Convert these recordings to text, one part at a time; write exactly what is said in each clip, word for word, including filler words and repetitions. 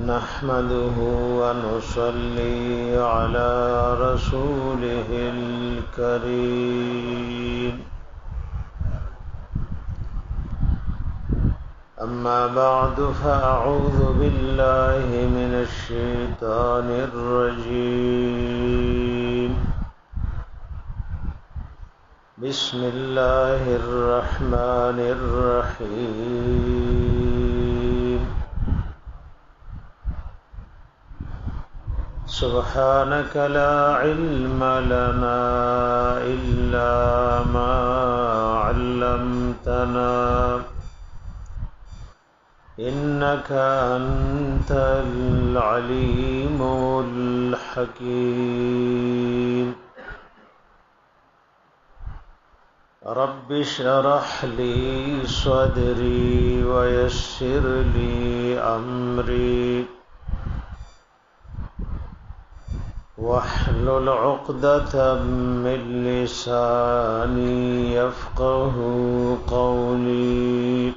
نحمده ونصلي على رسوله الكريم أما بعد فأعوذ بالله من الشيطان الرجيم بسم الله الرحمن الرحيم سبحانك لا علم لنا إلا ما علمتنا إنك أنت العليم الحكيم رب اشرح لي صدري ويسر لي أمري واحلل عقدة من لساني يفقه قولي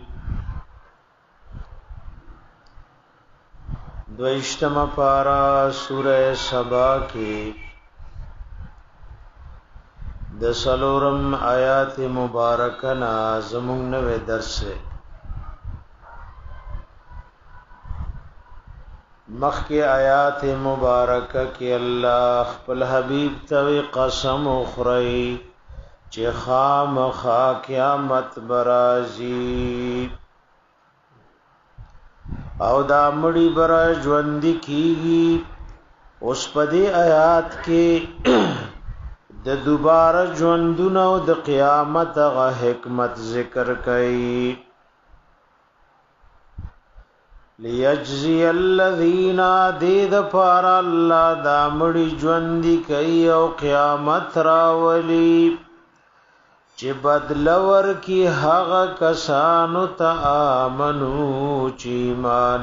دویشتم پارا سورہ سبا کی د سلورم آیات مبارکنا زمون نوے درس ہے مخ کی آیات مبارکہ کی اللہ خپل حبیب توی قسم اخری چه خام خا قیامت برازی او دا مړی برا ژوند کیږي اوس په دې آیات کې د دوباره ژوندونه او د قیامت غ حکمت ذکر کړي ليجزي الذين دید فار الله دا مړی ژوند کوي او قیامت راولي چې بدلور کی هغه کسانو ته امنو چې مان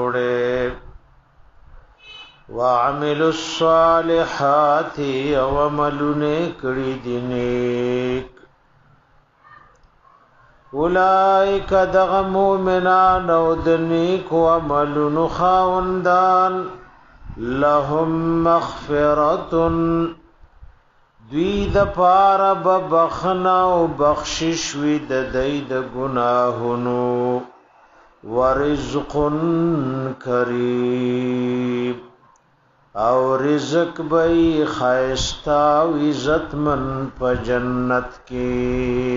وروړي وعملوا الصالحات وعملونه کړي دي نیک اولئک دغ مؤمنان او د نیک عملونو خاوندان لهم مغفرة دوی د پاره ببخنا او بخشش وی د دای د گناهونو ورزق کریم او رزق بای خیستا او عزت من په جنت کې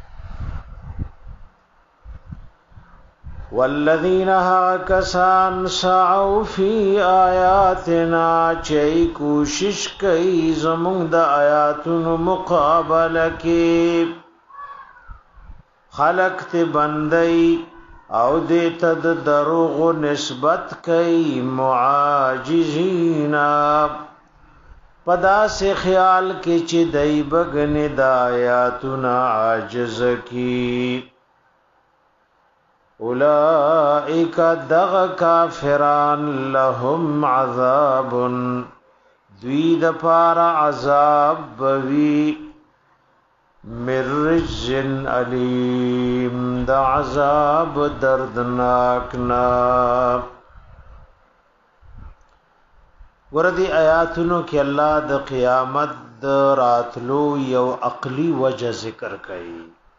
والذین هاکسان سعوا فی آیاتنا چی کوشش کئی زمون د آیاتونو مقابله کی خلق تی بندئی او دیتا د دروغ نسبت کئی معاجزین پدا سے خیال کی چی دی بگن د آیاتنا عاجز کی اولئک دغ کافران لهم عذاب دوی د پارا عذاب بوی من رجز علیم د عذاب دردناکنا وردی آیاتونو کی اللہ د قیامت د راتلو یو عقلی وجہ ذکر کئی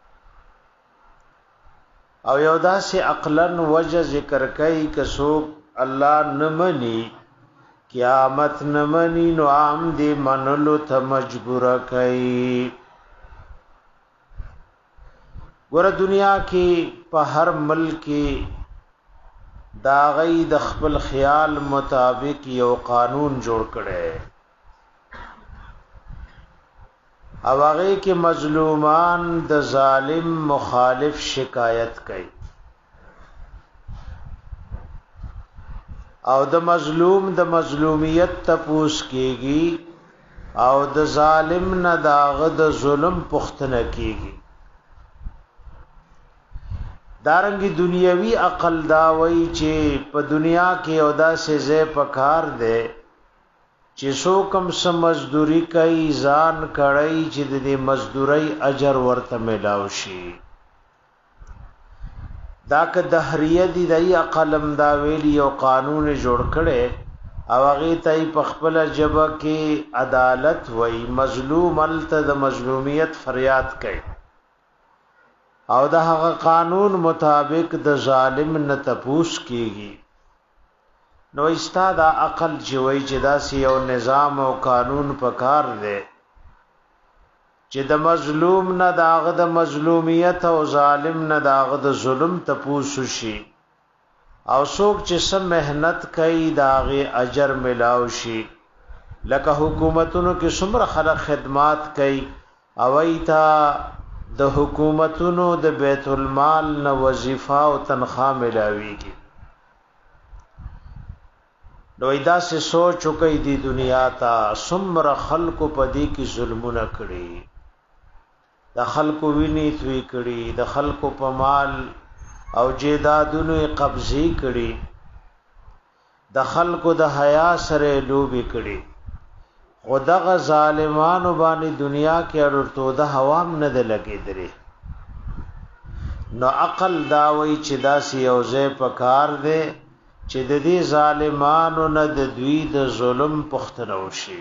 او یو داسې عقلن وجه ذکر کوي که څوک الله نمني قیامت نمني نو عام دې منلو ته مجبور کوي ګوره دنیا کې په هر ملک دا غي د خپل خیال مطابق یو قانون جوړ کړي او هغه کې مظلومان د ظالم مخالف شکایت کوي او د مظلوم د مظلومیت تپوس کیږي او د ظالم نه داغه د ظلم پختنه کیږي دارنګي دنیوي عقل دا وای چې په دنیا کې او دا سه زه پکار ده چې څوکم سم مزدوری کوي ځان کړی چې د دې مزدوري اجر ورته ملاوي شي دا که دهریه دي د عقلم دا ویلی او قانون جوړ کړي او هغه ته په خپل جبه کې عدالت وای مظلوم الته د مظلومیت فریاد کوي او د هغه قانون مطابق د ظالم نه تپوس کیږي نو استاد عقل جوړي چې دا سی او نظام او قانون پکار دی چې د مظلوم نه داغه د مظلومیت او ظالم نه داغه د ظلم تپوس شي او څوک چې سم مهنت کوي داغه اجر ملاو شي لکه حکومتونو کې څومره خلک خدمات کوي او ایتا د حکومتونو د بیت المال نه وظیفه او تنخواه ملاويږي دوی دا سه سوچ کوي دی دنیا ته څومره خلکو په دې کې ظلمونه کړي د خلکو ویني توي کړي د خلکو په مال او جیدادونو قبضه کړي د خلکو د حیا سره لوبي کړي خدغه ظالمانو باندې دنیا کې اړتو د حوام نه ده لګیدره نو عقل دا وی چې دا سی اوځه پکار دی چې د دې ظالمانو نه د دوی د ظلم پختنو شي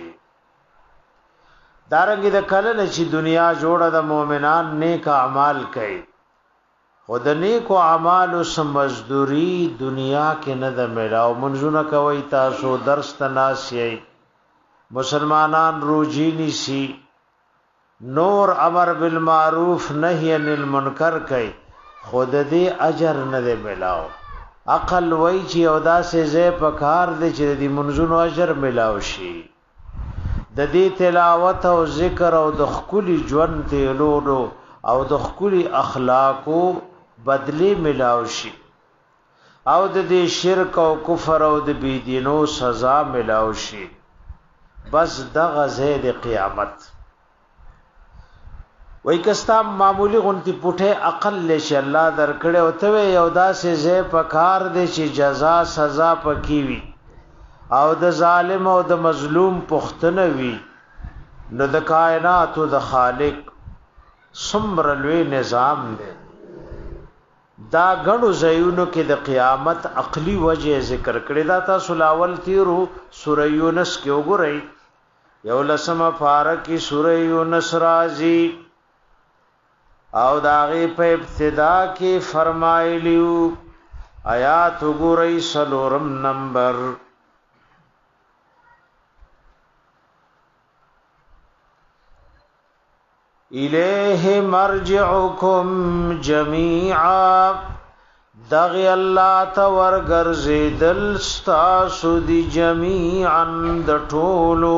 دارنګه د کله چې دنیا جوړه د مؤمنان نیک اعمال کوي خود نیکو اعمالو سمزدوری دنیا کې نه د ملاو منځونه کوي تاسو درس تناسي مسلمانان روزي نيسي نور امر بالمعروف نهي عن المنکر کوي خود دې اجر نه د ملاو عقل وای چې او دا سه زه پکار دې چې دې منځونو اجر ملاو شي د دې تلاوت او ذکر او د خولي ژوند تلولو او د خولي اخلاقو بدلی ملاو شي او د دې شرک او کفر او د بيدینو سزا ملاو شي بس دغه زید قیامت وای کستا معمولی غنتی پټه عقل لشه الله درکړې او ته یو داسې زې پکار دې چې جزا سزا پکې وي او د ظالم او د مظلوم پختنه وي نو د کائنات او د خالق څومره لوی نظام دی دا غړو زيونو کې د قیامت عقلی وجه ذکر کړی دا تاسو لاول تیرو سوره یونس کې وګورئ یو لسمه فارکی سوره یونس راځي او داغه په ابتدا کې فرمایلیو آیات وګورئ سلورم نمبر الیه مرجعکم جميعا دغی الله تا ورګرځیدل ستاسو دی جميعا د ټولو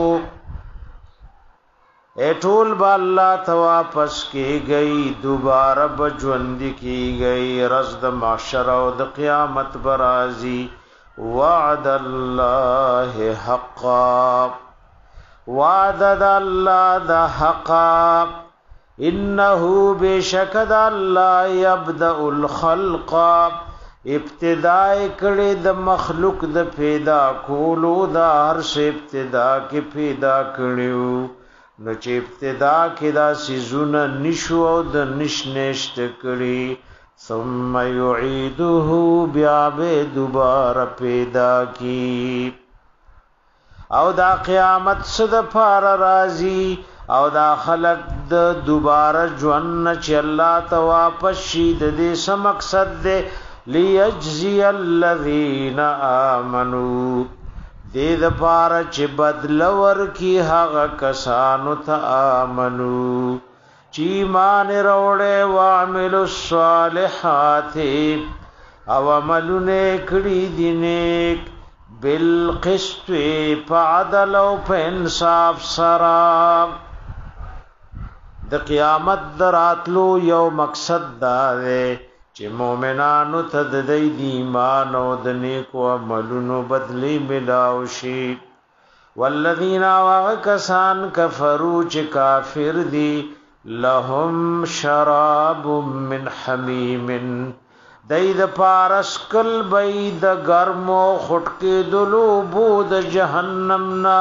اے ټول با الله ته واپس کی گئی دوباره بجوند کی گئی رز د محشر او د قیامت برازي وعد الله حقا وعد الله د حقا انه بشکد الله يبدا الخلق ابتداء کړي د مخلوق د پیدا کولو د هر څه ابتدا کې پیدا کړیو نو چې ابتدا کې دا سيزونه نشو او د نشنشت کړي ثم يعيده بیا به دوباره پیدا کی او دا قیامت صد فار راضی او دا خلق د دوباره ژوند چې الله ته واپس شي د دې سم مقصد دی ليجزي الذين امنوا دې د پاره چې بدل ورکی هغه کسانو ته امنو چې ایمان وروړي او عملو الصالحات او عملونه کړي دي نیک بالقسط فعدل او انصاف سره د قیامت دراتلو یو مقصد دا دی چې مؤمنانو ته د دې ایمان او د نیکو عملونو بدلی ملاو شي والذین وکسان کفروا چې کافر دي لهم شراب من حمیم دید پارسکل بید گرمو خټکی دلو بود جهنمنا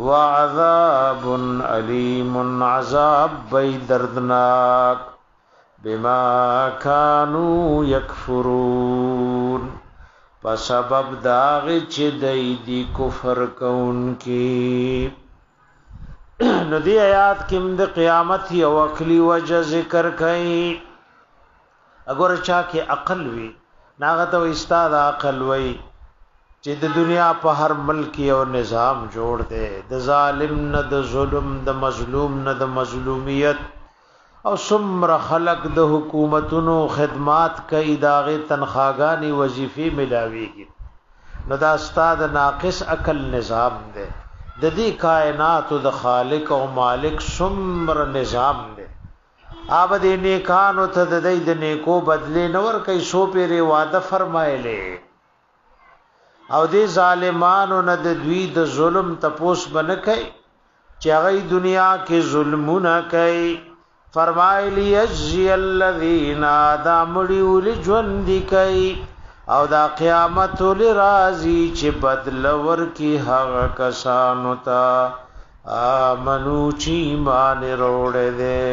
وعذاب علیم عذاب بی دردناک بما كانوا يكفرون په سبب داغه چې دای دی کفر کوونکی. نو دی آیات کې د قیامت یو عقلی وجه ذکر کړي. اگر چا کې عقل وي ناغه ته استاد عقل وي چې د دنیا په هر ملک یو نظام جوړ دی، د ظالم نه د ظلم، د مظلوم نه د مظلومیت، او څومره خلق د حکومتونو خدمات کوي داغه تنخواګانی وظیفې ملاويږي. نو دا استاد ناقص عقل نظام دی. د دې کائنات د خالق او مالک څومره نظام دی. آب دې نیکانو ته د دې د نیکو بدله نور کوي، سو پیره وعده فرمایله، او دې ظالمانو نه د دوی د ظلم تپوس بنه کوي چې هغه دنیا کې ظلمونه کوي. فرمایلی اجزی الذین آدامڑی اولی جوندی کئی او دا قیامت اولی رازی چی بدلور کی حق کسانو تا آمنو چی ایمان روڑے دے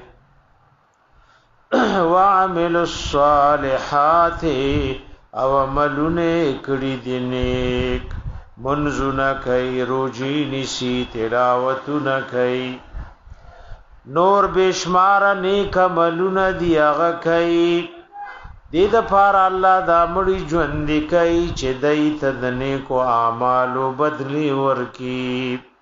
وعمل الصالحات او عملون اکڑی دینیک منزو نکئی روجی نسی تلاوتو نکئی نور بشمار نیک عملون دی هغه کوي. دې د پار الله دا مړي ژوند کوي چې دای ته د نیکو اعمالو بدلی ورکی.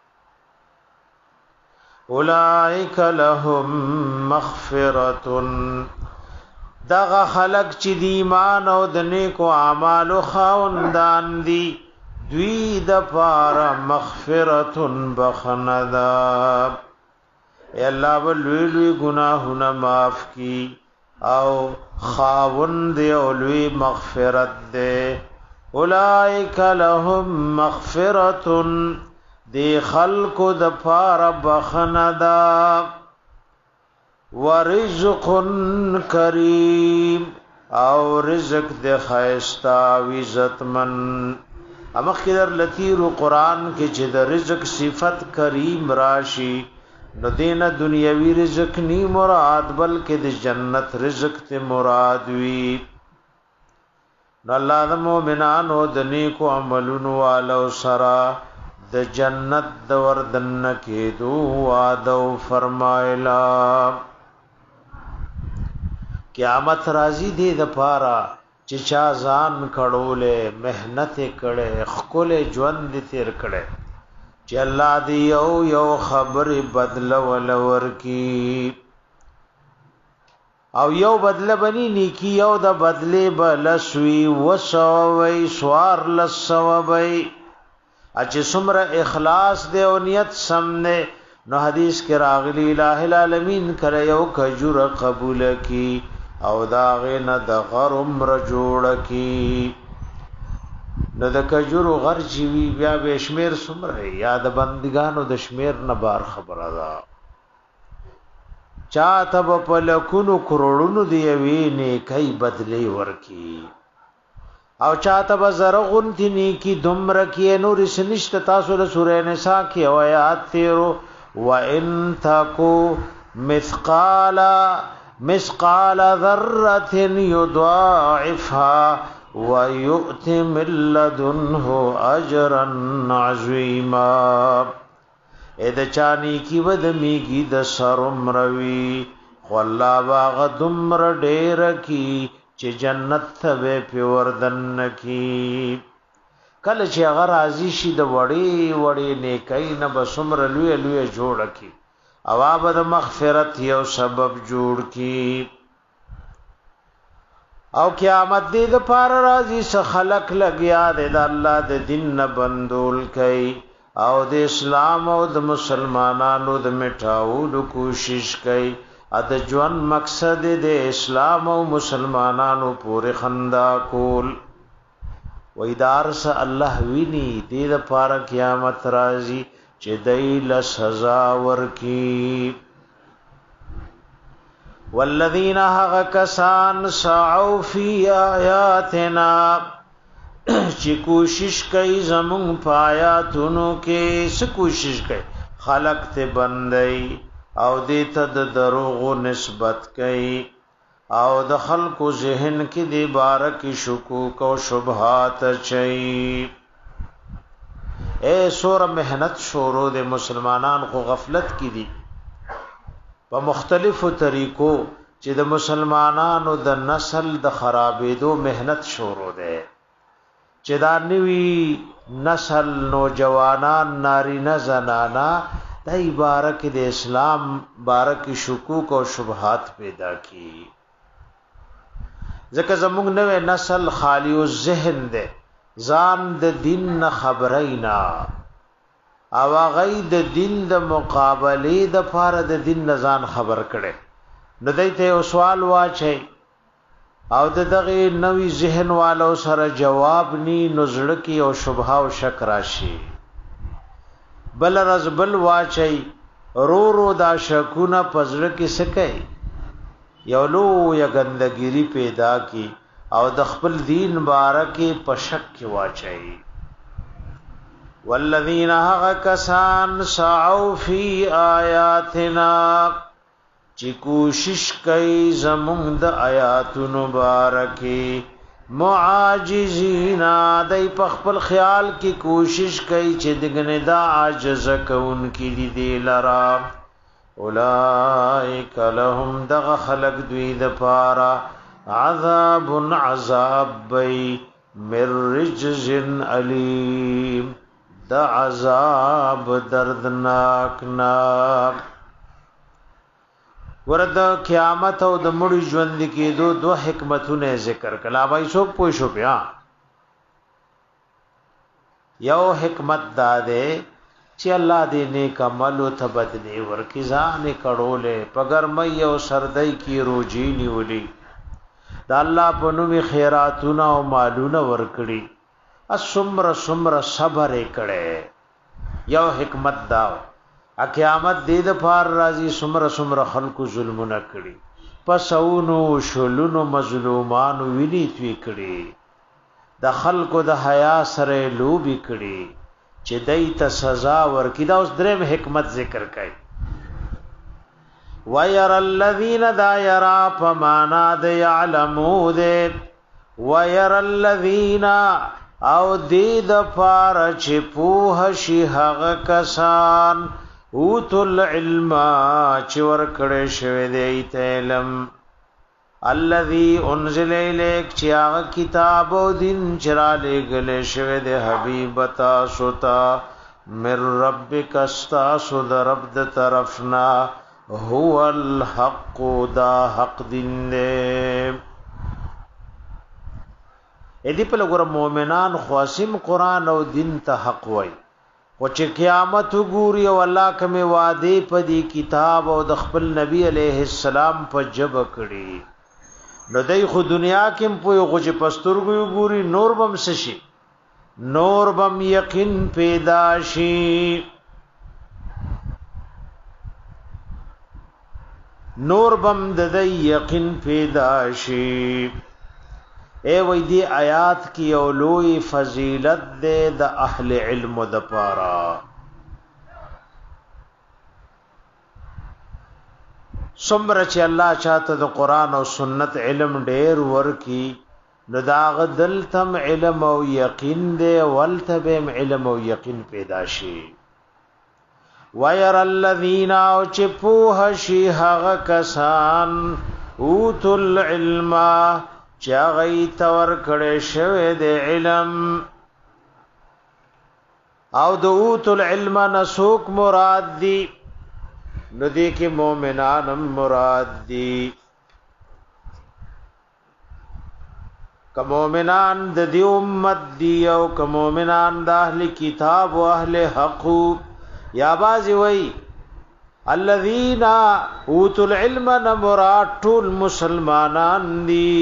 اولئک لهم مغفرۃ، دغه خلق چې دی ایمان او د نیکو اعمالو خاوندان دي دوی د پار مغفرۃ بخندا. اے اللہ ولوی لوی گناہونا معاف کی او خاوند اولوی مغفرت دے. اولائک لهم مغفرت، دی خلق دپار بخندا ورزق کریم او رزق دے خیستا وزت من. امخ کدر لطیر قرآن کے چھ دا رزق صفت کریم راشی نو دین دنیاوی رزق نی مراد بلکہ د جنت رزق تے مراد وی. نو اللہ د مومنانو د نیکو عملونو والو سرا د جنت د وردن کې دو وعدو فرمایلا. قیامت راضی دی د پارا چې چا ځان کړولې مهنت کړي خپل ژوند تیر کړي چې الله دی یو یو خبر بدل ولور کی او یو بدل بنی نیکی یو د بدله بلسوی وسوي سوار لسوي اچ سمره اخلاص دے او نیت سمنے. نو حدیث کې راغلی الہ العالمین کرے یو کجور قبول کی او داغه نه د غر عمر جوړ کی. نو د کجورو غر چې وی بیا به شمیر سمره یا د بندګانو د شمیر نه بار خبره ده. چا تب په لکونو کروڑونو دی وی نه کای بدلی ورکی او چا تب زرغون تنی کی دمر کی نور سنشت تاسو د سورې نساء کی آیات تیرو و ان تکو مثقال مثقال ذره یضاعفها وَيُؤْتِ مِن لَّدُنْهُ أَجْرًا عَظِيمًا. اې د چانی کی ود میږي د سرم روي والله باغ دمر ډېر کی چې جنت ته په وردن کی. کله چې هغه راضي شي د وړي وړي نیکای نه بسمر لوی لوی جوړ کی او ابد مغفرت یو سبب جوړ کی. او قیامت دې د پار راضي س خلق لګیا دې د الله د دین نه بندول کئ او د اسلام او د مسلمانانو د میټاولو کوشش کئ. ا د ژوند مقصد د اسلام او مسلمانانو پورې خندا کول و ادارس الله ویني دې د پار قیامت راضي چې دای له سزا ورکی. والذین هغ کسان سعوا فی آیاتنا چې کوشش کوي زمون پایاتونو کې څه کوشش کوي خلق ته بندي او دې ته د دروغ نسبت کوي او د خلکو ذهن کې د بارک شکوک او شبهات چي اے سور مهنت شورو د مسلمانان خو غفلت کې دي په مختلفو طریقو چې د مسلمانانو د نسل د خرابېدو مهنت شورو ده چې دا نوی نسل نوجوانان نارینه زنانا دای بارک د اسلام بارک شکوک او شبهات پیدا کی ځکه زموږ نوې نسل خالی او ذهن ده ځان د دین نه خبرینا او غي د دین د مقابله د فار د دین نه ځان خبر کړي نو دایته یو سوال واچي او دغه نوې ذهن والو سره جواب ني نزړ کی او شبهه او شک راشي بل رز بل واچي رو رو دا شکونه پزړه کې سکي یو لو یا ګندګيري پیدا کی او د خپل دین بارکه په شک کې واچي والذین هغ کسان سعوا فی آیاتنا چې کوشش کوي زمونږ د آیاتونو بارکه معاجزین دای په خپل خیال کې کوشش کوي چې دغه دا عاجز کون کې دي لرا اولائک لهم دغ خلق دوی د پارا عذاب عذاب بی من رجز علیم دا عذاب دردناک ناک ورد قیامت او د مړي ژوند کې دو دو حکمتونه ذکر کلا وای څوک پوه شو بیا یو حکمت دا ده چې الله دې نیک عمل او تبدلی ورکی ځان کړولې پګر مې او سردای کی روجی نیولې دا الله په نوې خیراتونه او مالونه ورکړي اسمر سمر صبر کړي یو حکمت دا ا قیامت دې د فار راضي سمر سمر خلق ظلمونه کړي پسونو شلونو مظلومان ویني توي کړي د خلق د حیا سره لوبي کړي چې دای ته سزا ورکړي دا اوس دریم حکمت ذکر کړي وَيَرَى الَّذِينَ دَا يَرَى فَمَانَا دَ يَعْلَمُوا دَ وَيَرَى الَّذِينَ او دې د فار چې پوه شي هغه کسان اوتل علم چې ور کړه شوی دی علم الذي انزل اليك چې هغه کتاب او دین چراله غل شوی دی حبيب تاسو ته مر ربک استاسو د رب د طرفنا هو الحق دا حق دین دې اې په لګور مؤمنان خواسم قران او دین ته حق وای او چې قیامت وګوري او الله کوم وعده په دې کتاب او د خپل نبی عليه السلام په جب کړي نو دای خو دنیا کې په غوج پسترګو وګوري نور بم سشي نور بم یقین پیدا شي نور بم د یقین پیدا شي اے وای دی آیات کی اولوی فضیلت دے د اهل علم د پارا سمره چې الله چاته د قران او سنت علم ډیر ورکی نو داغ دلتم علم او یقین دے ولتبم علم او یقین پیدا شي وَيَرَى الَّذِينَ او چې پوه شي هغه کسان اوتل العلم چا غي تور کړه شوه د علم او د اوتل علم نسوک مراد دی نو دې کې مؤمنان مراد دي که مؤمنان د دې امت دی او که مؤمنان د اهل کتاب او اهل حق یا بازي وای الذين اوتوا العلم مراد ټول مسلمانان دي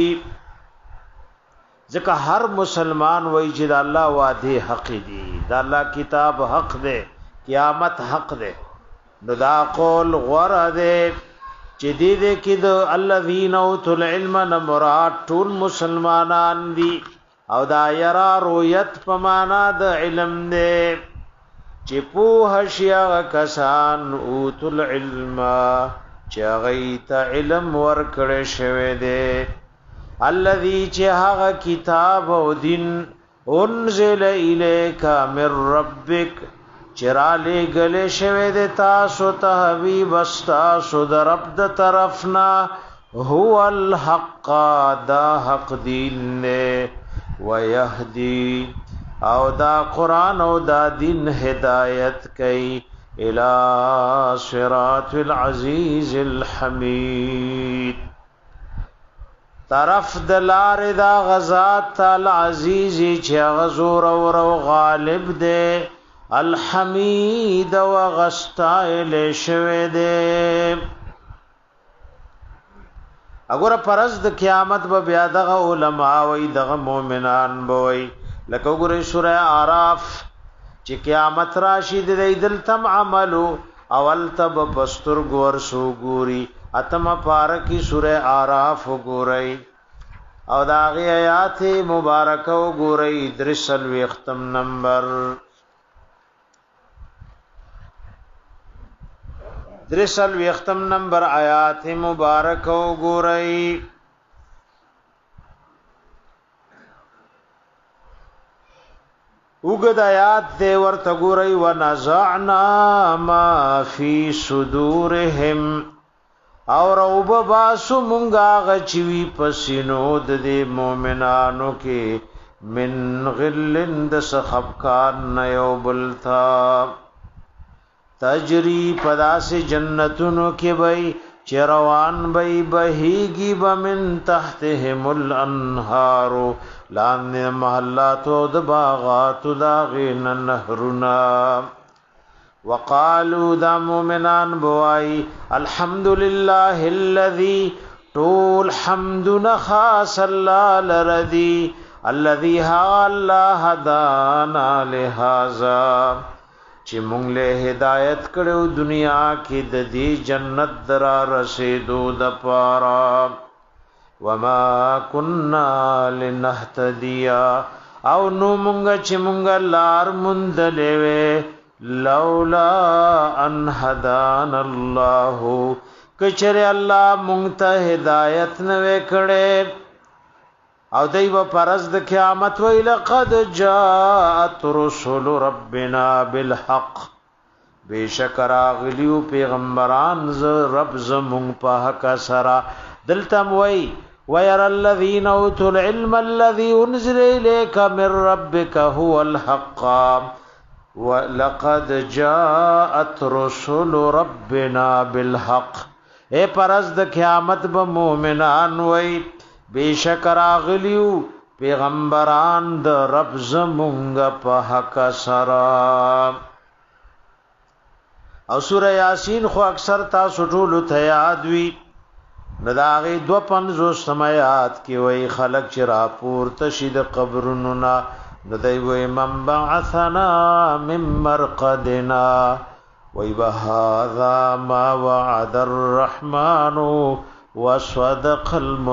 ځکه هر مسلمان وای چې د الله وعده حق دي د الله کتاب حق ده قیامت حق ده نو دا قول غره ده چې دې دې کې د الذين اوتوا العلم مراد ټول مسلمانان دي او دا یرا رؤیت په معنا د علم ده چې په هشیا کسان اوتل علم چې هغه ته علم ورکړی شوی دی الذي چې هغه کتاب او دین انزل الیک من ربک چراله گله شوی د تاسو ته حبیب استاسو د رب د طرفنا هو الحق دا حق دین نه ويهدي او دا قران او دا دین هدایت کوي الى صراط العزیز الحمید طرف دلار دا غزات العزیز چې غزور او غالب دی الحمید و غستائل شوه دے اگر پرز د قیامت به بیا دغه علماء وای دغه مؤمنان بوي لکه وګورئ سوره اعراف چې قیامت راشي د دل تم عملو اول تب پستر ګور سو ګوري اتم پارکی سوره اعراف وګورئ او داغه آیات مبارکه وګورئ درسل وختم نمبر درسل وختم نمبر آیات مبارک او ګورئ وګد آیات دی ورته ګورئ ونزعنا ما فی صدورهم اور وب باسو مونږه غچوي پسینو د مؤمنانو کې من غلند سخفکان نیو بلتا تجری پداس جنتونو کې بای چروان بای بهیگی بمن تحتهم الانهار لان محلات د باغات داغین نهرنا وقالوا دا مومنان بوای الحمدلله الذي طول حمدنا خاص الله لردی الذي ها الله هدانا لهذا چې مونږ له هدایت کړو دنیا کې د دې جنت درا رسیدو د پارا وما كنا لنهتدي او نو مونږ چې مونږ لار مونږ لوي لولا ان هدانا الله کچره الله مونږ ته هدایت نه وکړي او دای و پرز د قیامت وی لقد جاءت رسول ربنا بالحق بیشکر اغلیو پیغمبران ز رب زمون په حق سرا دلتم وی وير الذين اوتوا العلم الذي انزل اليك من ربك هو الحق ولقد جاءت رسول ربنا بالحق اے پرز د قیامت به مومنان وی بیشکر اغلیو پیغمبران د رب زمونږ په حق سرا او سوره یاسین خو اکثر تاسو ټول ته یاد وی نداغي دو پنځو سمات کې وای خلق چې راپور تشید قبرونو نا ندای وای من بعثنا من مرقدنا وای بهذا ما وعد الرحمن وصدق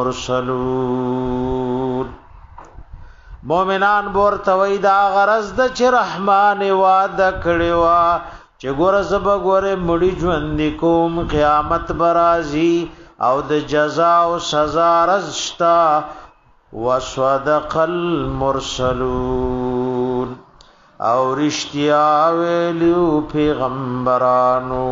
المرسلون مومنان بور توي دا غرض د چې رحمان وعده کړي وا چې ګور زب ګور مړي ژوند کوم قیامت برازي او د جزا او سزا رزشتا وصدق المرسلون او رشتیا ویلو پیغمبرانو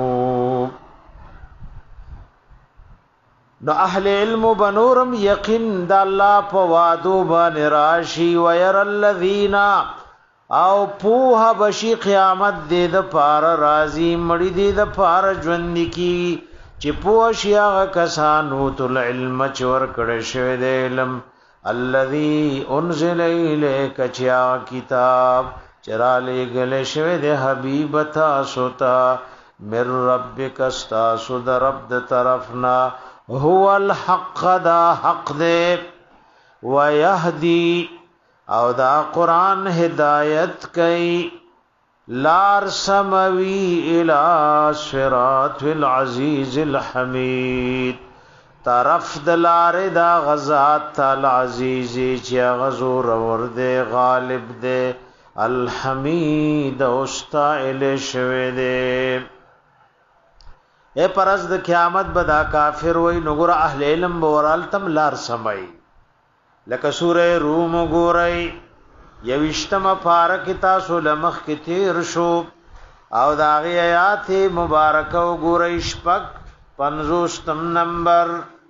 نو اهل علم بنورم یقین د الله په وادو باندې راشي وير الذین او پوها بشی قیامت دې د پار راضی مړی دې د پار ژوند کی چې پوه شي هغه کسانو تل علم چور کړه شوی د علم الذي انزل الیک چا کتاب چراله گله شوی د حبیب تاسو ته مر ربک استاسو د رب د طرفنا هو الحق دا حق دے ويهدي او دا قرآن هدایت کئی لار سموی الى صراط العزیز الحمید طرف دلار دا غزات العزیز چیا غزور ورد غالب دے الحمید استائل شوی دے اے پرز د قیامت بدا کافر وای نګور اهل علم بورال تم لار سمای لکه سوره روم ګورای یوشتمه پارکتا سلمخ کی تیر شو او داغی آیات مبارکه ګورای شپک پنځوستم نمبر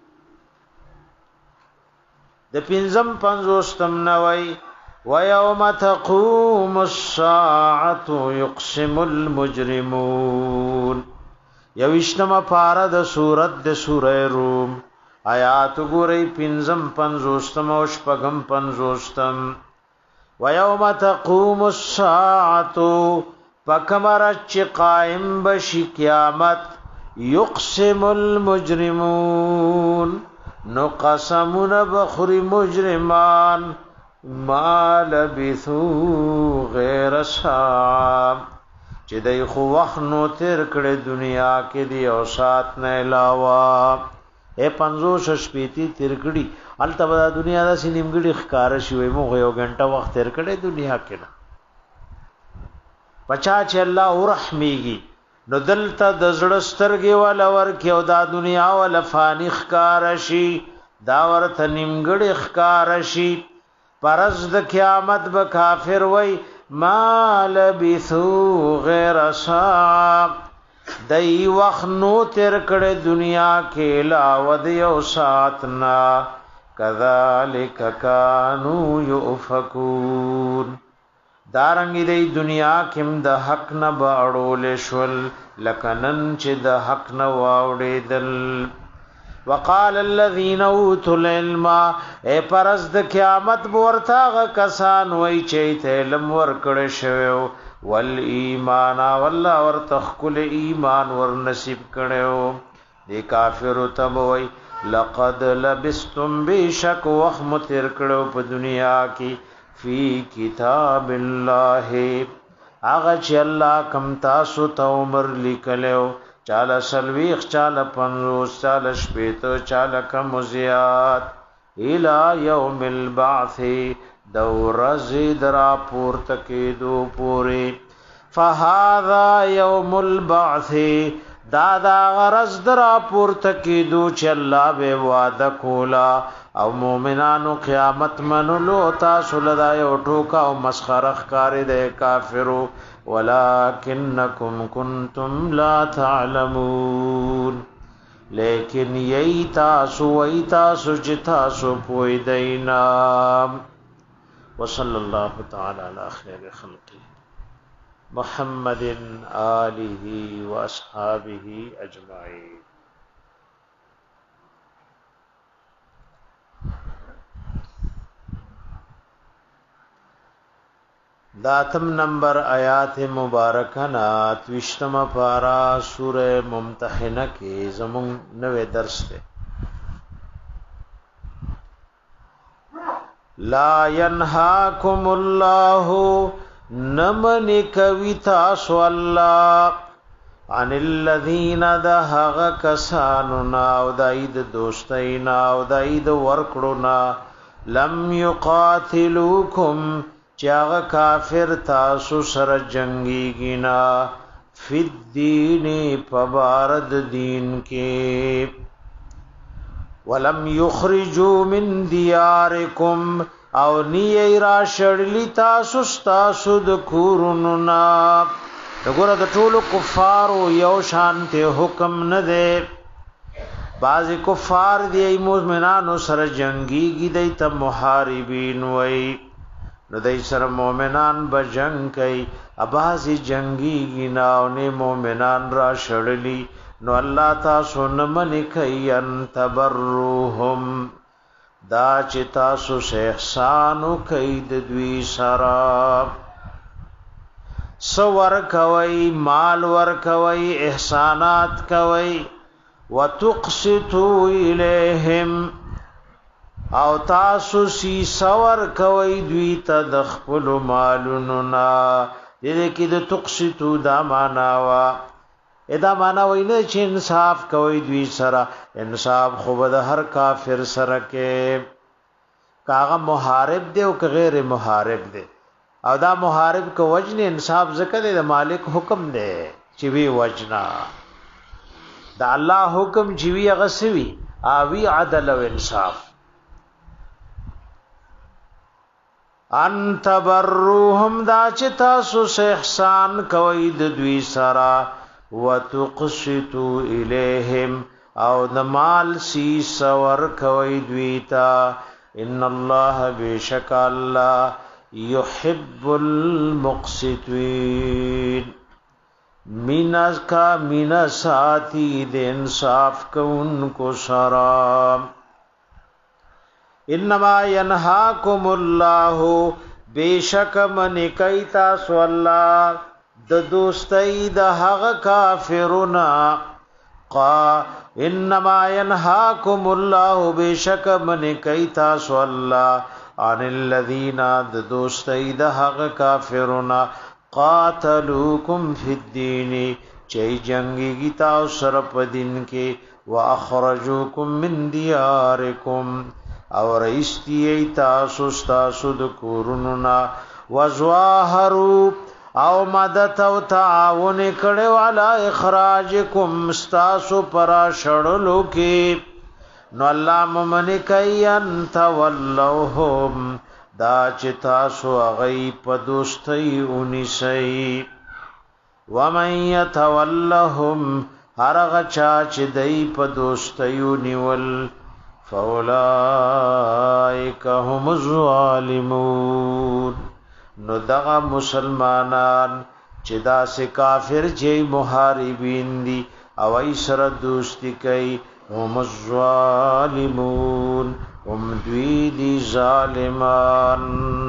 د پنځم پنځوستم نوای وَيَوْمَ تَقُومُ السَّاعَةُ يُقْسِمُ الْمُجْرِمُونَ یوشتم پارا د سورت د سوره روم آیات ګورئ پنځم پنځوستم او شپږم پنځوستم وَيَوْمَ تَقُومُ السَّاعَةُ پکمر چې قائم بشي قیامت يُقْسِمُ الْمُجْرِمُونَ نو قسمون بخری مجرمان ما لبثوا غیر ساعه چې دای خو وخت نو تیر کړه دنیا کې دی او سات نه علاوه اے پنځوس شپېتی تیر کړي البته دنیا دا سینمګړي ښکار شوی مو یو غنټه وخت تیر کړه دنیا کې نه پچا چې الله ورحمېږي نو دلته د زړه سترګې ولا ورکه او دا دنیا ول فانی ښکار شي دا ورته نیمګړي ښکار شي پرز د قیامت به کافر وای ما لبثو غیر ساعه دای وخت نو تر کړه دنیا کې لا ود یو ساتنا کذالک کانوا یؤفکون دارنګ دی دنیا کې د حق نه باړول شول لکنن چې د حق نه واوړېدل وقال الذين اوتوا العلم اے پرز د قیامت ورتاغه کسان وای چې ته علم ورکړ شوو ول ایمان والله ورتخل ایمان ور نصیب کړو دی کافر تم وای لقد لبستم بشک وخت تر کړو په دنیا کې فی کتاب الله هغه چې الله کم تاسو ته عمر لیکلو چاله سلویخ چاله پنځوس چاله شپېته چاله کم زیات الى یوم البعث دورز درا پورته کېدو پوری فهذا یوم البعث دا دا غرض درا پورته کېدو چې الله به وعده کولا او مومنانو قیامت منلو تاسو لدا یو ټوکا او مسخره ښکارې د کافرو ولکنکم کنتم لا تعلمون لیکن یی تاسو وی تاسو چې تاسو پوی دینا وصلی الله تعالی علی خیر خلقه محمد آله واصحابه اجمعین داتم نمبر آیات مبارکہ نات وشتم پارا سورہ ممتحنہ کی زمون نوے درس دے لا ینہاکم اللہ نمن کویتا سو اللہ عن الذین دہغ کساننا او داید دوستینا او داید ورکڑنا لم یقاتلوکم چاغ کافر تاسو سر جنگی گنا فی الدین پبارد دین کے ولم یخرجوا من دیارکم او نی را شړلی تاسو تاسو د کوروننا وګوره د ټولو کفارو یو شانته حکم نه دی بعضی کفار دی مومنانو سره جنگی گی دی ته محاربین وای نو دای سره مؤمنان به جنگ کوي ابازي جنگي گناو نه مؤمنان را شړلی نو الله تاسو نه من کوي ان تبرهم دا چې تاسو سه احسان کوي د دوی سره سور کوي مال ور کوي احسانات کوي وتقسطوا الیهم او تاسو سی سور کوي دوی ته د خپل مالونو نا دې کې د تقسطو دا معنا وا ادا معنا وینه چې انصاف کوي دوی سره انصاف خو به هر کافر سره کې کاغه محارب دی او غیر محارب دی او دا محارب کو وجن انصاف ذکر د مالک حکم دی چې وی وجنا دا الله حکم جیوی غسوی اوی عدل و انصاف انت بروهم دا چې تاسو سه احسان کوي د دوی سره وتقسطوا الیهم او د مال سی سور کوي دوی ته ان الله بشک الله يحب المقسطين میناز کا مینا ساتھی د انصاف کون کو سرام انما ينهاكم الله بیشک من کیتا سو الله د دوستۍ د هغه کافرنا قا انما ينهاكم الله بیشک من کیتا سو الله ان الذين د دوستۍ د هغه کافرنا قاتلوکم فی الدین چي جنگی گیتا سر په دین کې واخرجوکم من دیارکم او رئیستی تاسو تاسو د کوروننا وزواهرو او مدد او تعاون کړو علی اخراجکم تاسو پر شړلو کې نو الله ممن کوي انت ولهم دا چې تاسو غي په دوستۍ اونیسئ ومن يتولهم هرغه چا چې دای په دوستۍ نیول فاولائک هم الظالمون نو دغه مسلمانان چې دا سه کافر چې محاربین دي او ای سره دوستی کوي هم الظالمون هم دوی دی ظالمان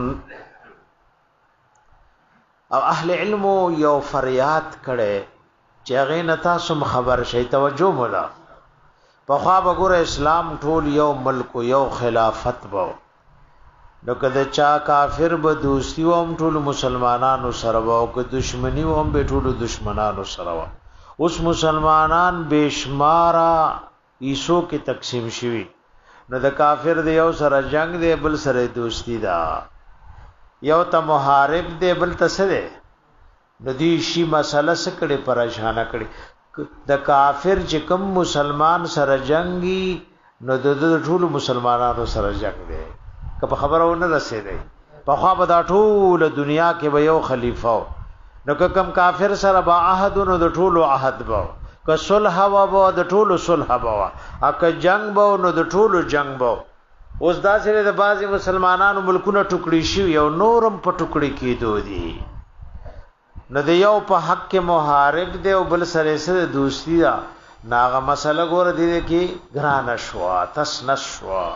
او اهل علم یو فریاد کړي چې هغه نتا سم خبر شي توجه مولا په خوا وګوره اسلام ټول یو ملک یو خلافت وو نو کده چا کافر به دوستی و هم ټول مسلمانانو سره وو که دشمنی و هم به ټول دشمنانو سره وو اوس مسلمانان بشمارا ایسو کې تقسیم شوي نو د کافر دی یو سره جنگ دی بل سره دوستی دا یو ته محارب دی بل ته سره د دې شی مسله سکړه پریشان کړي د کافر چې کوم مسلمان سره جنگي نو د ټول مسلمانانو سره جنگ دی که په خبرونه رسیدي په خوا به دا ټول دنیا کې به یو خلیفہ نو که کوم کافر سره با عهد نو د ټول عهد به که صلح و به د ټول صلح به اکه جنگ به نو د ټول جنگ به اوس دا سره د بعضی مسلمانانو ملکونه ټوکړي شي یو نورم په ټوکړي کېدو دي نو د یو په حق کې محارب دی او بل سره سره دوستی دا ناغه مسله ګور دي کې ګران شوا تس نشوا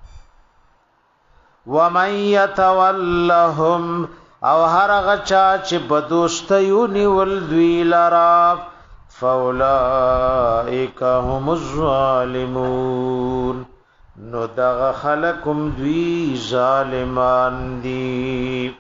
ومن يتولهم او هر غچا چې بدوستيونی ول دوی لرا فاولائک هم الظالمون نو دغه خلقم دوی ظالمان دي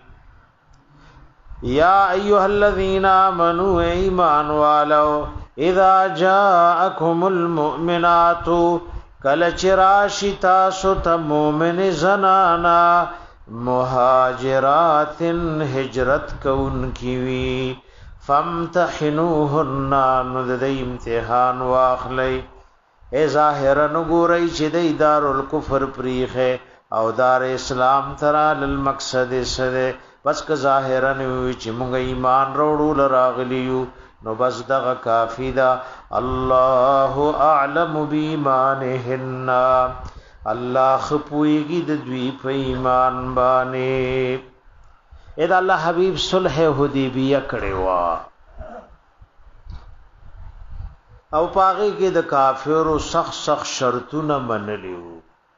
یا ایها الذین آمنوا ایمان والو اذا جاءکم المؤمنات کل چراشی تاسو ته مؤمن زنانا مهاجرات هجرت کون کیوی فامتحنوهن نو د امتحان واخلی ای ظاهرا نګورئ چې د دار الکفر پریخه او دار اسلام ترا للمقصد سره بس که ظاهرا وی چې موږ ایمان وروړو لراغلیو نو بس دغه کافی دا الله اعلم بیمانهن الله خپویږي د دوی په ایمان باندې اې دا الله حبیب صلح حدیبیه کړي وا او پاغي کې د کافرو سخت سخت شرطونه منلیو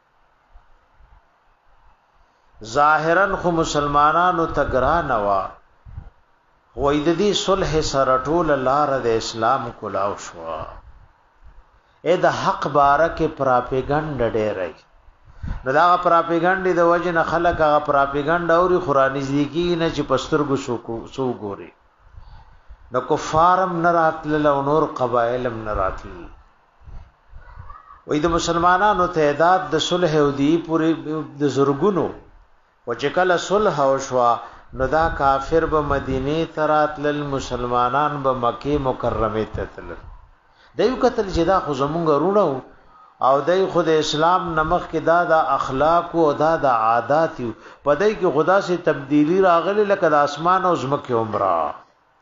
ظاهرا خو مسلمانانو تګرا نوا وې د دې صلح سره ټول لار د اسلام کولاو شو اې د حق بارکه پراپګاندا ډېرای نو دا پراپګاندا د وجه نه خلک هغه پراپګاندا اوري قرآنی ذکی نه چې پسترګو سو سو ګوري نو کفارم نراتل له نور قبایلم نراتل وې د مسلمانانو تعداد د صلح او دی پوری د زرګونو و چې کله صلح او شوا نو دا کافر به مدینه تراتل مسلمانان به مکه مکرمه ته تل دیو قتل چې دا خو زمونږ رونو او دای خود اسلام نمخ کې دا د اخلاق او دا د عادت په دای کې خدا سے تبدیلی راغلی لکه د اسمان او زمکه عمره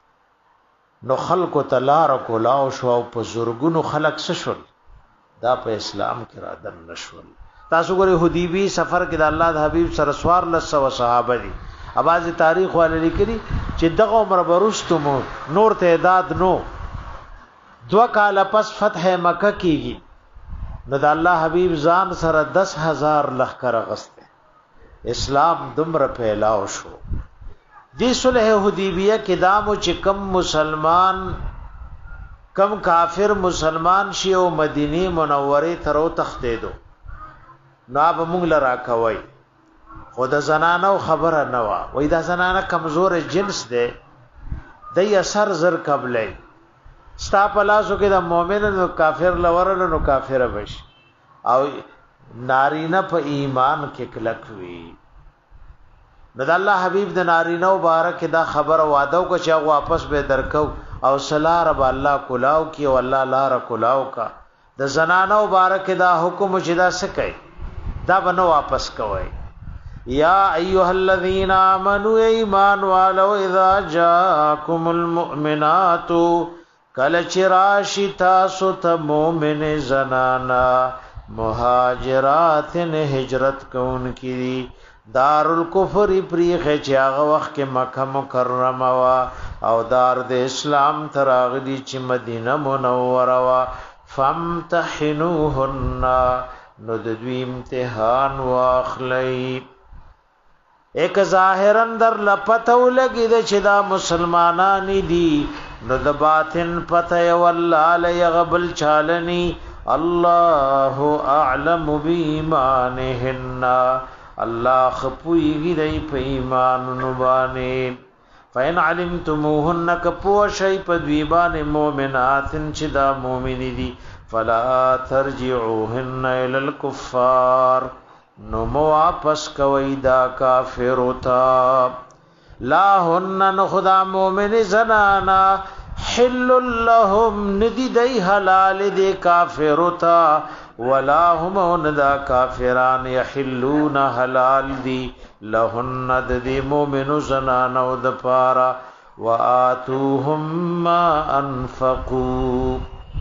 نو خلق تلار کولاو شو او په زورګونو خلق سشل دا په اسلام کې را دن نشول تاسو ګورئ حدیبی سفر کې د الله د حبیب سره سوار لسو صحابه دي اواز تاریخ والے لیکلي چې دغه عمر برستم نور تعداد نو دو کال پس فتح مکه کیږي نو د الله حبیب ځان سره دس هزار لخر غسته اسلام دمر پھیلاو شو دی صلح حدیبیہ کې دامو چې کم مسلمان کم کافر مسلمان شي او مدینه منوره ترو تختیدو نو به موږ لرا کوي خود زنانو خبره نه وا وای دا زنانه کمزور جنس ده د اثر زر قبلې ستا پلاسو کې د مؤمن او کافر لورل نو کافر بش او نارینه په ایمان کې کلک وی نو د الله حبیب د نارینه مبارک دا خبر وعده کو چې واپس به درکو او صلا رب الله کلاو کی او الله لار کلاو کا د زنانه مبارک دا حکم چې دا سکے دا بنو واپس کوي یا ایها الذین آمنوا ایمان والو اذا جاءکم المؤمنات کل چراشی تاسو ته مومن زنانا مهاجرات هجرت کون کی دار الکفر پریخ چې هغه وخت کې مکه مکرمه وا او دار د اسلام تراغلی چې مدینه منوره وا فامتحنوهن نو د دوی امتحان واخلی ایک ظاهرن در لپتو لګی د چې دا مسلمانان دي نو د باطن پته والله ليغبل چالنی الله اعلم بإيمانهن الله خپويږي دای په ایمان نو باندې فین علمتموهن کپو شی په دوی باندې مؤمناتن چې دا مؤمنی دي فلا ترجعوهن الى الكفار نو مو واپس کوي دا کافر وتا لا هن خدا مؤمن زنانا حل لهم ندی دی حلال دی کافر وتا ولا هم ندا کافران یحلون حلال دی لهن دی مؤمن زنانا او د پارا واتوهم ما انفقوا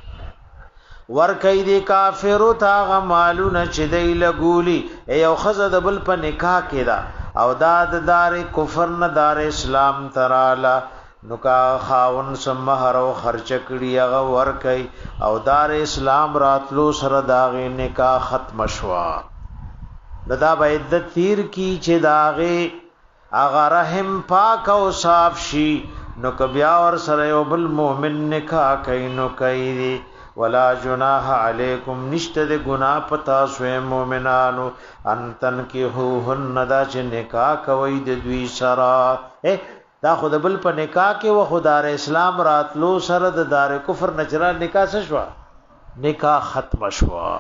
ور کوي دي کافر او تا غمالونه چې دی لګولي یو خزه د بل په نکاح کې دا او دا د دار کفر نه دار اسلام تراله نو کا خاون سمهر او خرچ کړي هغه ور کوي او دار اسلام راتلو سره داغه نکاح ختم شوا ددا به عدت تیر کی چې داغه اغه رحم پاک او صاف شي نو کبیا ور سره یو بل مؤمن نکاح کوي نو کوي ولا جناح علیکم نشته د گناہ پتا سو مومنانو انتن کې هو هن دا چې نکاح کوي د دوی سره دا خود بل په نکاح کې و خدای اسلام راتلو سره د دار کفر نجرا نکاح شوا نکاح ختم شوا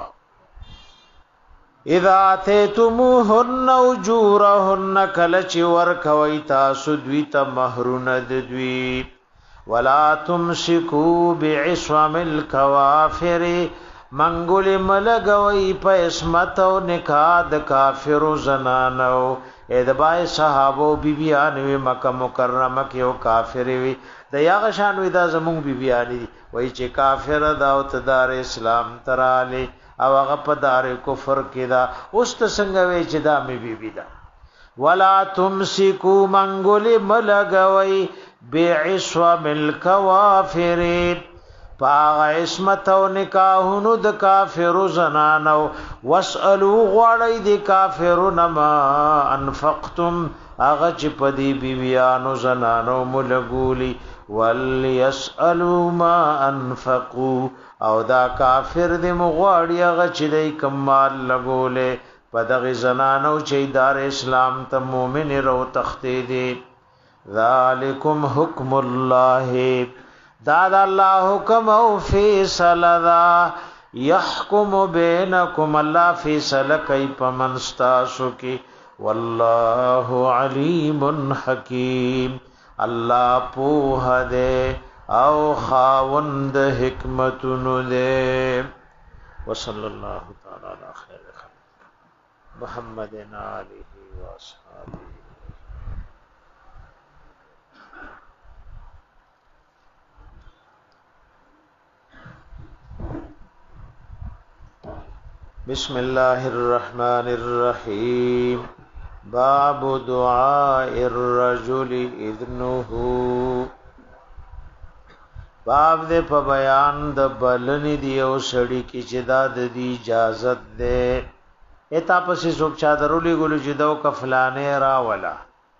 اذا اتیتموهن اجورهن کلچ ور کوي تاسو دوی ته مہرونه د دوی ولا تمسكوا بعصم الكوافر منګول ملګوي په اسمت او نکاح د کافر زنانو اې د بای صحابه بیبيان وی مکه مکرمه کې او کافر وی د یاغه شان وی دا زمون بیبيان دي وای چې کافر دا او تدار اسلام تراله او هغه په دار کفر کې دا اوس ته څنګه وی چې دا می بیبي دا ولا تمسكوا منګول ملګوي بعصم الكوافر پاغ اسمت او نکاحونو د کافر زنانو واسالو غړی د کافرون ما انفقتم اغه چې پدی بیبیانو زنانو ملګولی وليسالوا ما انفقوا او دا کافر د مغواړی اغه چې د کمال لګولې پدغه زنانو چې دار اسلام ته مؤمن رو تختی دي ذالکم حکم الله داد الله حکم او فیصله دا يحكم بینکم الله فیصله کوي پمنستاسو کې والله علیم حکیم الله په هده او خاوند حکمتونو دے. وصلی اللہ تعالی علی خیر خلق محمد آلہ و اصحابہ. بسم اللہ الرحمن الرحیم. باب دعاء الرجل اذنه. باب دے په بیان د بلنی دی او سړی کی چې دا د دی اجازت ده. اته پسې څوک چا درولې ګلو چې دا کفلانه را ولا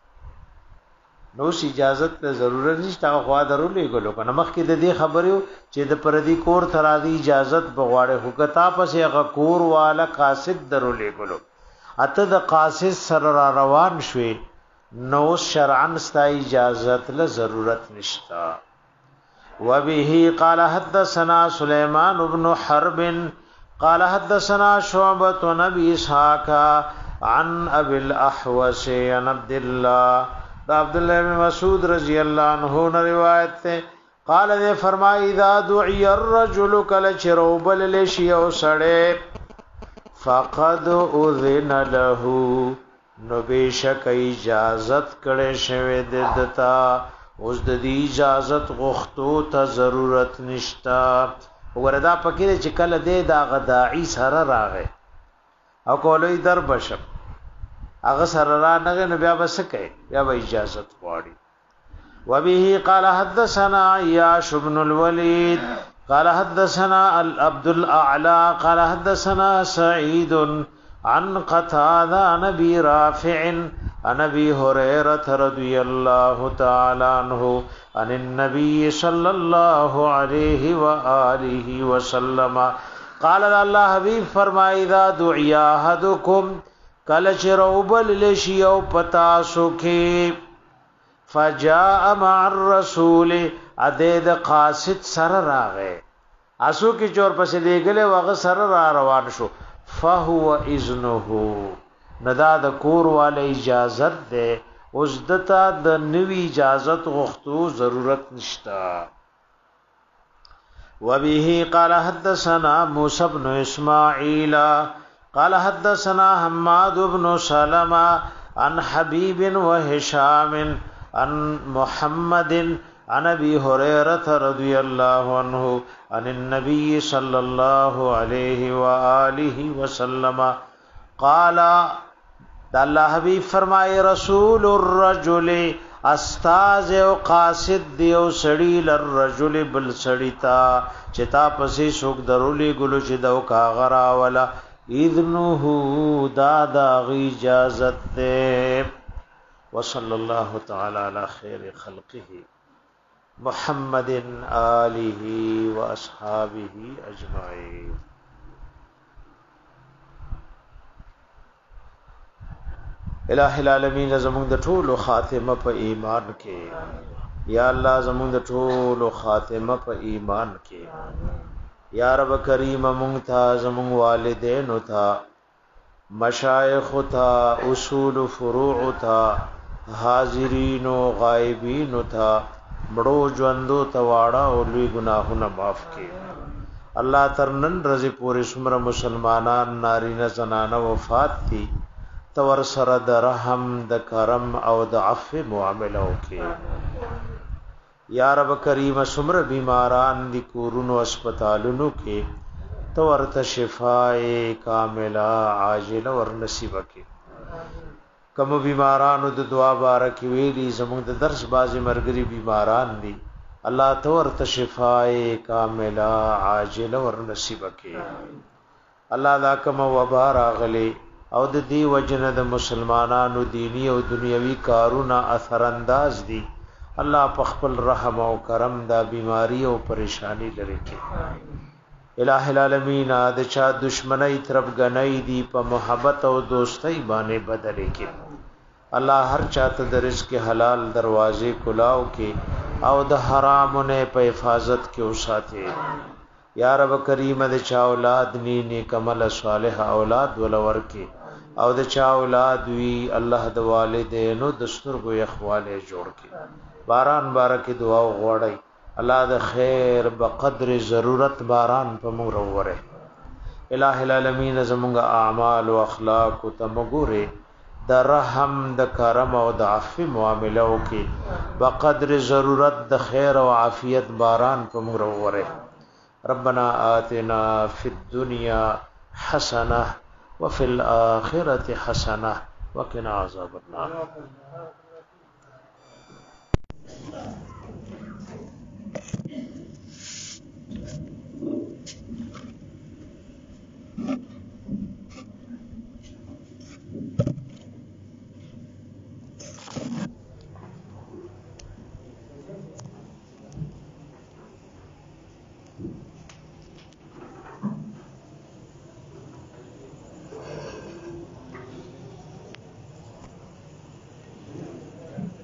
نو سی اجازت ته ضرورت نشته خو درولې ګلو کنه مخکې د دې خبرو چې د پردي کور ترادي اجازت بغواړي خو کتا پسې هغه کور والا قاصد درولې ګلو اته د قاصد سره را روان شوي نو شرعن ستا اجازت له ضرورت نشتا. وبه قال حدثنا سليمان بن حرب قال حدثنا شعبة نبي اسحاق عن ابي الاحوص عن عبد الله عبد الله بن مسعود رضی اللہ عنہ نے روایت ہے قال نے فرمایا اذا دعي الرجل كل شروبل لشي او سړے فقد اذن له نو بشک اجازت کړي شوی د دتا اوس د دې اجازت غوښتو ته ضرورت نشتا. وردا پکې چې کله دې دا غداعي سره راغې او کولې در بشپ اغه سره را نغه نو بیا بس کوي بیا به اجازت غواړي. وبه قال حدثنا عياش بن الوليد قال حدثنا عبد الاعلى قال حدثنا سعيد عن قتادة عن ابي رافع عن ابي هريره رضي الله تعالى عنه عن النبي صلى الله عليه واله وسلم قال الله حبيب فرمایا اذا دعي احدكم کل چروبل لشی او پتا سوکھی فجاء مع الرسول عدد قاصد سر راغه اسو کی چور پس دیګله وغه سر را روان شو فهو اذنه ندا د کور والا اجازت ده اوس دتا د نوی اجازت غختو ضرورت نشتا. وبه قال حدثنا موسى بن اسماعيل قال حدثنا حماد بن سلمة عن حبيب وهشام عن محمد عن ابي هريره رضي الله عنه عن النبي صلى الله عليه واله وسلم قال الله حبيب فرمائے رسول الرجل استاذ او قاصد دیو سړی للرجل بل سړی تا چتا پسې شوک درولې ګلو چې دو کاغرا ولا اذنه دادا غی اجازت دے. وصلی اللہ تعالی علی خیر خلقه محمد آلہ و اصحابہ اجمعین. الہ العالمین زمون د ټولو خاتمه په ایمان کې یا الله زمون د ټولو خاتمه په ایمان کې یا رب کریم مونږ ته زمون والدین او ته مشایخ او ته اصول فروع او ته حاضرین او غایبین او ته مړو ژوندو ته واړه او لوی ګناهونه معاف کړي. الله ترنن رضی پورې څومره مسلمانان نارینه زنانه وفات دي تور سره د رحم د کرم او د عفو معاملې وکړي. یا رب کریم څومره بیماران دي کورونو هسپتالونو کې تو ورته شفای کامله عاجله ور نصیب کړي. کوم بیمارانو د دعا بارک ویلي زموږ د درس بازي مرګري بیماران دي الله تو ورته شفای کامله عاجله ور نصیب کړي. الله دا کوم وبا راغلي او د دې وجنه د مسلمانانو دینی او دنیوي کارونه اثر انداز دي الله په خپل رحم او کرم دا بیماری او پریشانی لري کې. الہ العالمین د چا دشمنی طرف غنۍ دی په محبت او دوستۍ باندې بدلې کې الله هر چاته د رزق حلال دروازې کلاو کې او د حرامونه په حفاظت کې اوساته. یا رب کریم د چا اولاد نی نیک عمل صالح اولاد ولور کې او د چا اولاد وی الله د والدینو د سترګو یخواله جوړ کې. باران بارکه دعا غوړی الله د خیر بقدر ضرورت باران په موږ وره الہ العالمین زمونږ اعمال او اخلاق او تمګوره د رحم د کرم او د عفو معاملو کې بقدر ضرورت د خیر او عافیت باران په موږ وره ربنا آتنا فی الدنیا حسنه وفي الاخره حسنه وقنا عذاب النار